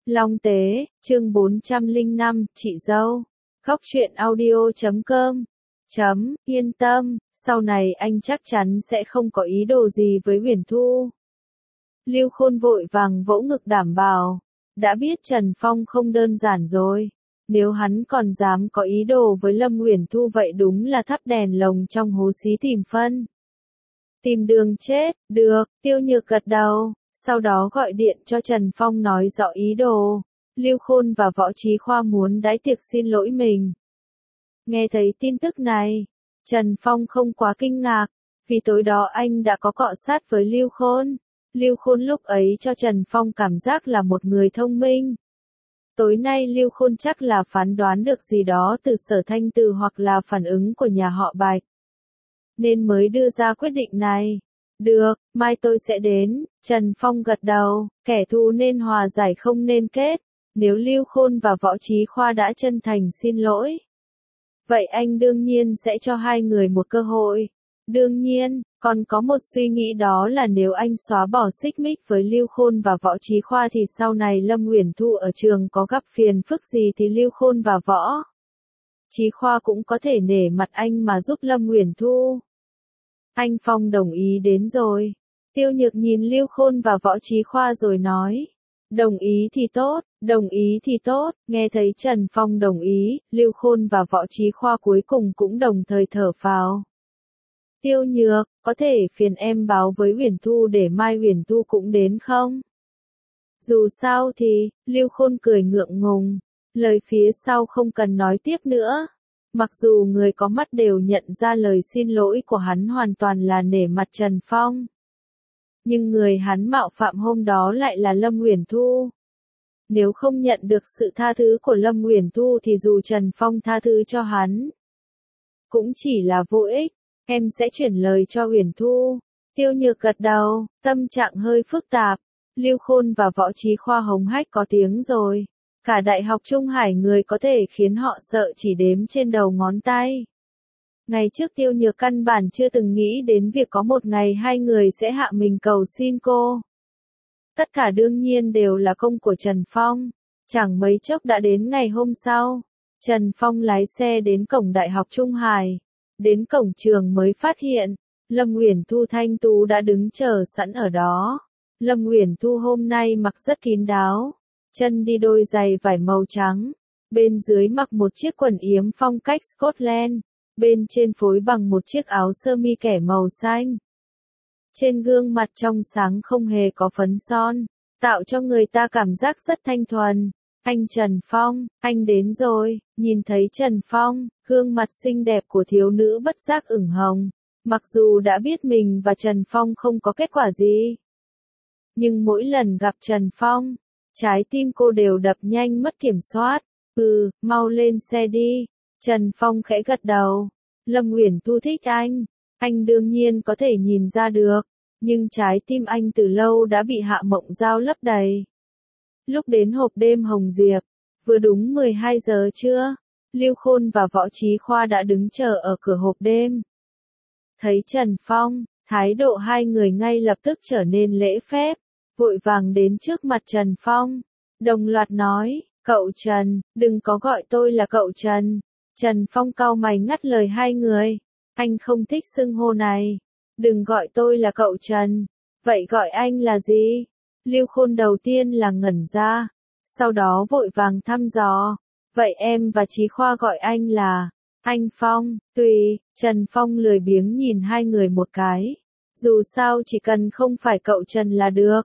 Long Tế, chương 405, chị dâu. Khóc chuyện audio.com. Yên tâm, sau này anh chắc chắn sẽ không có ý đồ gì với Uyển Thu. Lưu Khôn vội vàng vỗ ngực đảm bảo. Đã biết Trần Phong không đơn giản rồi. Nếu hắn còn dám có ý đồ với Lâm Uyển Thu vậy đúng là thắp đèn lồng trong hố xí tìm phân. Tìm đường chết, được, Tiêu Nhược gật đầu, sau đó gọi điện cho Trần Phong nói rõ ý đồ. Lưu Khôn và Võ Chí Khoa muốn đãi tiệc xin lỗi mình. Nghe thấy tin tức này, Trần Phong không quá kinh ngạc, vì tối đó anh đã có cọ sát với Lưu Khôn. Lưu Khôn lúc ấy cho Trần Phong cảm giác là một người thông minh. Tối nay Lưu Khôn chắc là phán đoán được gì đó từ Sở Thanh Từ hoặc là phản ứng của nhà họ Bạch, nên mới đưa ra quyết định này. Được, mai tôi sẽ đến. Trần Phong gật đầu, kẻ thù nên hòa giải không nên kết. Nếu Lưu Khôn và Võ Chí Khoa đã chân thành xin lỗi, vậy anh đương nhiên sẽ cho hai người một cơ hội. Đương nhiên, còn có một suy nghĩ, đó là nếu anh xóa bỏ xích mích với Lưu Khôn và Võ Chí Khoa thì sau này Lâm Uyển Thu ở trường có gặp phiền phức gì thì Lưu Khôn và Võ Chí Khoa cũng có thể nể mặt anh mà giúp Lâm Uyển Thu. Anh Phong đồng ý đến rồi. Tiêu Nhược nhìn Lưu Khôn và Võ Chí Khoa rồi nói. Đồng ý thì tốt, đồng ý thì tốt. Nghe thấy Trần Phong đồng ý, Lưu Khôn và Võ Chí Khoa cuối cùng cũng đồng thời thở phào. Tiêu Nhược, có thể phiền em báo với Uyển Thu để mai Uyển Thu cũng đến không? Dù sao thì, Lưu Khôn cười ngượng ngùng. Lời phía sau không cần nói tiếp nữa. Mặc dù người có mắt đều nhận ra lời xin lỗi của hắn hoàn toàn là nể mặt Trần Phong, nhưng người hắn mạo phạm hôm đó lại là Lâm Uyển Thu. Nếu không nhận được sự tha thứ của Lâm Uyển Thu thì dù Trần Phong tha thứ cho hắn, cũng chỉ là vô ích. Em sẽ chuyển lời cho Uyển Thu. Tiêu Nhược gật đầu, tâm trạng hơi phức tạp. Lưu Khôn và Võ Chí Khoa hống hách có tiếng rồi. Cả Đại học Trung Hải người có thể khiến họ sợ chỉ đếm trên đầu ngón tay. Ngày trước Tiêu Nhược căn bản chưa từng nghĩ đến việc có một ngày hai người sẽ hạ mình cầu xin cô. Tất cả đương nhiên đều là công của Trần Phong. Chẳng mấy chốc đã đến ngày hôm sau. Trần Phong lái xe đến cổng Đại học Trung Hải. Đến cổng trường mới phát hiện, Lâm Uyển Thu thanh tú đã đứng chờ sẵn ở đó. Lâm Uyển Thu hôm nay mặc rất kín đáo. Chân đi đôi giày vải màu trắng. Bên dưới mặc một chiếc quần yếm phong cách Scotland. Bên trên phối bằng một chiếc áo sơ mi kẻ màu xanh. Trên gương mặt trong sáng không hề có phấn son, tạo cho người ta cảm giác rất thanh thuần. Anh Trần Phong, anh đến rồi. Nhìn thấy Trần Phong, gương mặt xinh đẹp của thiếu nữ bất giác ửng hồng. Mặc dù đã biết mình và Trần Phong không có kết quả gì, nhưng mỗi lần gặp Trần Phong, trái tim cô đều đập nhanh mất kiểm soát. Mau lên xe đi. Trần Phong khẽ gật đầu. Lâm Uyển Thu thích anh đương nhiên có thể nhìn ra được, nhưng trái tim anh từ lâu đã bị Hạ Mộng Giao lấp đầy. Lúc đến hộp đêm Hồng Diệp, vừa đúng 12 giờ trưa, Lưu Khôn và Võ Chí Khoa đã đứng chờ ở cửa hộp đêm. Thấy Trần Phong, thái độ hai người ngay lập tức trở nên lễ phép, vội vàng đến trước mặt Trần Phong, đồng loạt nói, cậu Trần, đừng có gọi tôi là cậu Trần. Trần Phong cau mày ngắt lời hai người, anh không thích xưng hô này. Đừng gọi tôi là cậu Trần, vậy gọi anh là gì? Lưu Khôn đầu tiên là ngẩn ra, sau đó vội vàng thăm dò, vậy em và Chí Khoa gọi anh là anh Phong. Tùy. Trần Phong lười biếng nhìn hai người một cái, dù sao chỉ cần không phải cậu Trần là được.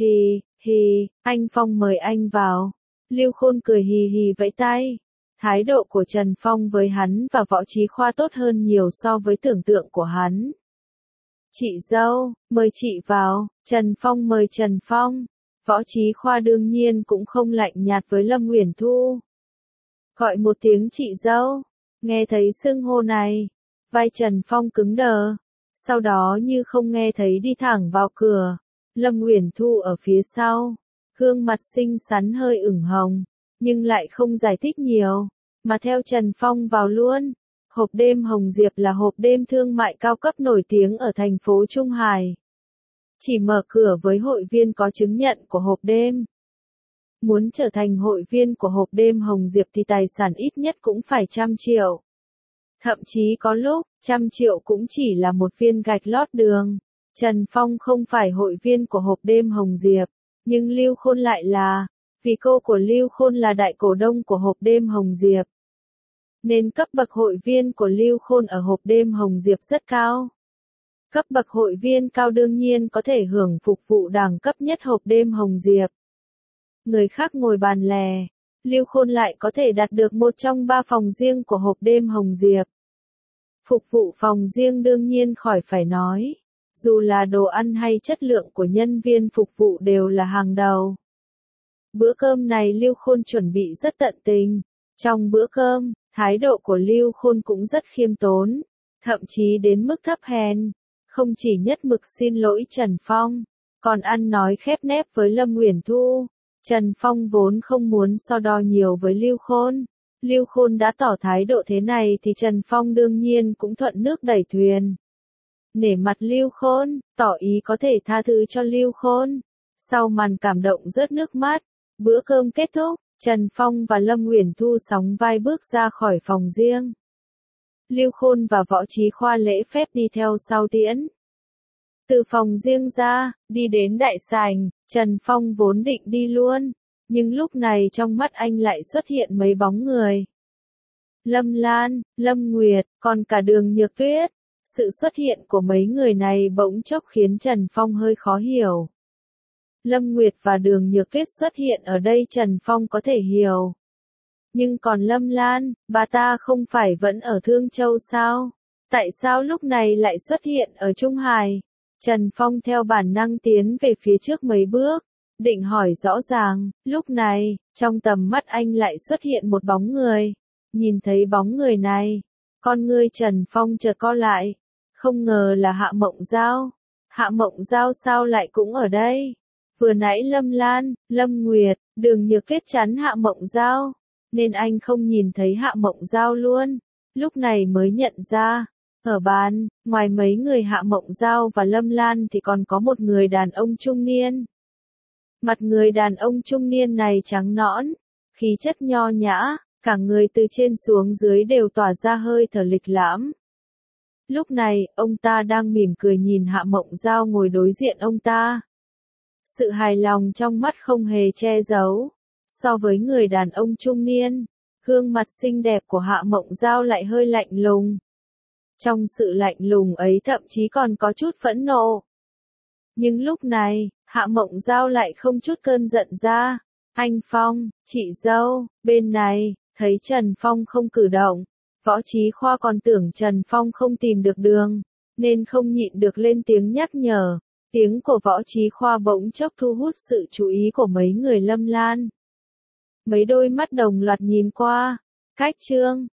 Anh Phong mời anh vào. Lưu Khôn cười hì hì vẫy tay. Thái độ của Trần Phong với hắn và Võ Chí Khoa tốt hơn nhiều so với tưởng tượng của hắn. Chị dâu, mời chị vào. Trần Phong mời Trần Phong. Võ Chí Khoa đương nhiên cũng không lạnh nhạt với Lâm Uyển Thu. Gọi một tiếng chị dâu. Nghe thấy xưng hô này, vai Trần Phong cứng đờ. Sau đó như không nghe thấy đi thẳng vào cửa. Lâm Uyển Thu ở phía sau, gương mặt xinh xắn hơi ửng hồng, nhưng lại không giải thích nhiều, mà theo Trần Phong vào luôn. Hộp đêm Hồng Diệp là hộp đêm thương mại cao cấp nổi tiếng ở thành phố Trung Hải. Chỉ mở cửa với hội viên có chứng nhận của hộp đêm. Muốn trở thành hội viên của hộp đêm Hồng Diệp thì tài sản ít nhất cũng phải 100 triệu. Thậm chí có lúc, 100 triệu cũng chỉ là một viên gạch lót đường. Trần Phong không phải hội viên của hộp đêm Hồng Diệp, nhưng Lưu Khôn lại là, vì cô của Lưu Khôn là đại cổ đông của hộp đêm Hồng Diệp. Nên cấp bậc hội viên của Lưu Khôn ở hộp đêm Hồng Diệp rất cao. Cấp bậc hội viên cao đương nhiên có thể hưởng phục vụ đẳng cấp nhất hộp đêm Hồng Diệp. Người khác ngồi bàn lè, Lưu Khôn lại có thể đặt được một trong 3 phòng riêng của hộp đêm Hồng Diệp. Phục vụ phòng riêng đương nhiên khỏi phải nói, dù là đồ ăn hay chất lượng của nhân viên phục vụ đều là hàng đầu. Bữa cơm này Lưu Khôn chuẩn bị rất tận tình. Trong bữa cơm, thái độ của Lưu Khôn cũng rất khiêm tốn, thậm chí đến mức thấp hèn, không chỉ nhất mực xin lỗi Trần Phong, còn ăn nói khép nép với Lâm Uyển Thu. Trần Phong vốn không muốn so đo nhiều với Lưu Khôn. Lưu Khôn đã tỏ thái độ thế này thì Trần Phong đương nhiên cũng thuận nước đẩy thuyền. Nể mặt Lưu Khôn, tỏ ý có thể tha thứ cho Lưu Khôn. Sau màn cảm động rớt nước mắt, bữa cơm kết thúc, Trần Phong và Lâm Uyển Thu sóng vai bước ra khỏi phòng riêng. Lưu Khôn và Võ Chí Khoa lễ phép đi theo sau tiễn. Từ phòng riêng ra, đi đến đại sảnh, Trần Phong vốn định đi luôn, nhưng lúc này trong mắt anh lại xuất hiện mấy bóng người. Lâm Lan, Lâm Nguyệt, còn cả Đường Nhược Tuyết. Sự xuất hiện của mấy người này bỗng chốc khiến Trần Phong hơi khó hiểu. Lâm Nguyệt và Đường Nhược Tuyết xuất hiện ở đây Trần Phong có thể hiểu. Nhưng còn Lâm Lan, bà ta không phải vẫn ở Thương Châu sao? Tại sao lúc này lại xuất hiện ở Trung Hải? Trần Phong theo bản năng tiến về phía trước mấy bước, định hỏi rõ ràng, lúc này, trong tầm mắt anh lại xuất hiện một bóng người. Nhìn thấy bóng người này, con ngươi Trần Phong chợt co lại, không ngờ là Hạ Mộng Giao. Hạ Mộng Giao sao lại cũng ở đây? Vừa nãy Lâm Lan, Lâm Nguyệt, Đường Nhược Tuyết chắn Hạ Mộng Giao, nên anh không nhìn thấy Hạ Mộng Giao luôn. Lúc này mới nhận ra, ở bàn, ngoài mấy người Hạ Mộng Giao và Lâm Lan thì còn có một người đàn ông trung niên. Mặt người đàn ông trung niên này trắng nõn, khí chất nho nhã, cả người từ trên xuống dưới đều tỏa ra hơi thở lịch lãm. Lúc này, ông ta đang mỉm cười nhìn Hạ Mộng Giao ngồi đối diện ông ta. Sự hài lòng trong mắt không hề che giấu. So với người đàn ông trung niên, gương mặt xinh đẹp của Hạ Mộng Giao lại hơi lạnh lùng. Trong sự lạnh lùng ấy thậm chí còn có chút phẫn nộ. Nhưng lúc này, Hạ Mộng Giao lại không chút cơn giận ra. Anh Phong, chị dâu, bên này, thấy Trần Phong không cử động. Võ Chí Khoa còn tưởng Trần Phong không tìm được đường, nên không nhịn được lên tiếng nhắc nhở. Tiếng của Võ Chí Khoa bỗng chốc thu hút sự chú ý của mấy người Lâm Lan. Mấy đôi mắt đồng loạt nhìn qua. Cách Trương,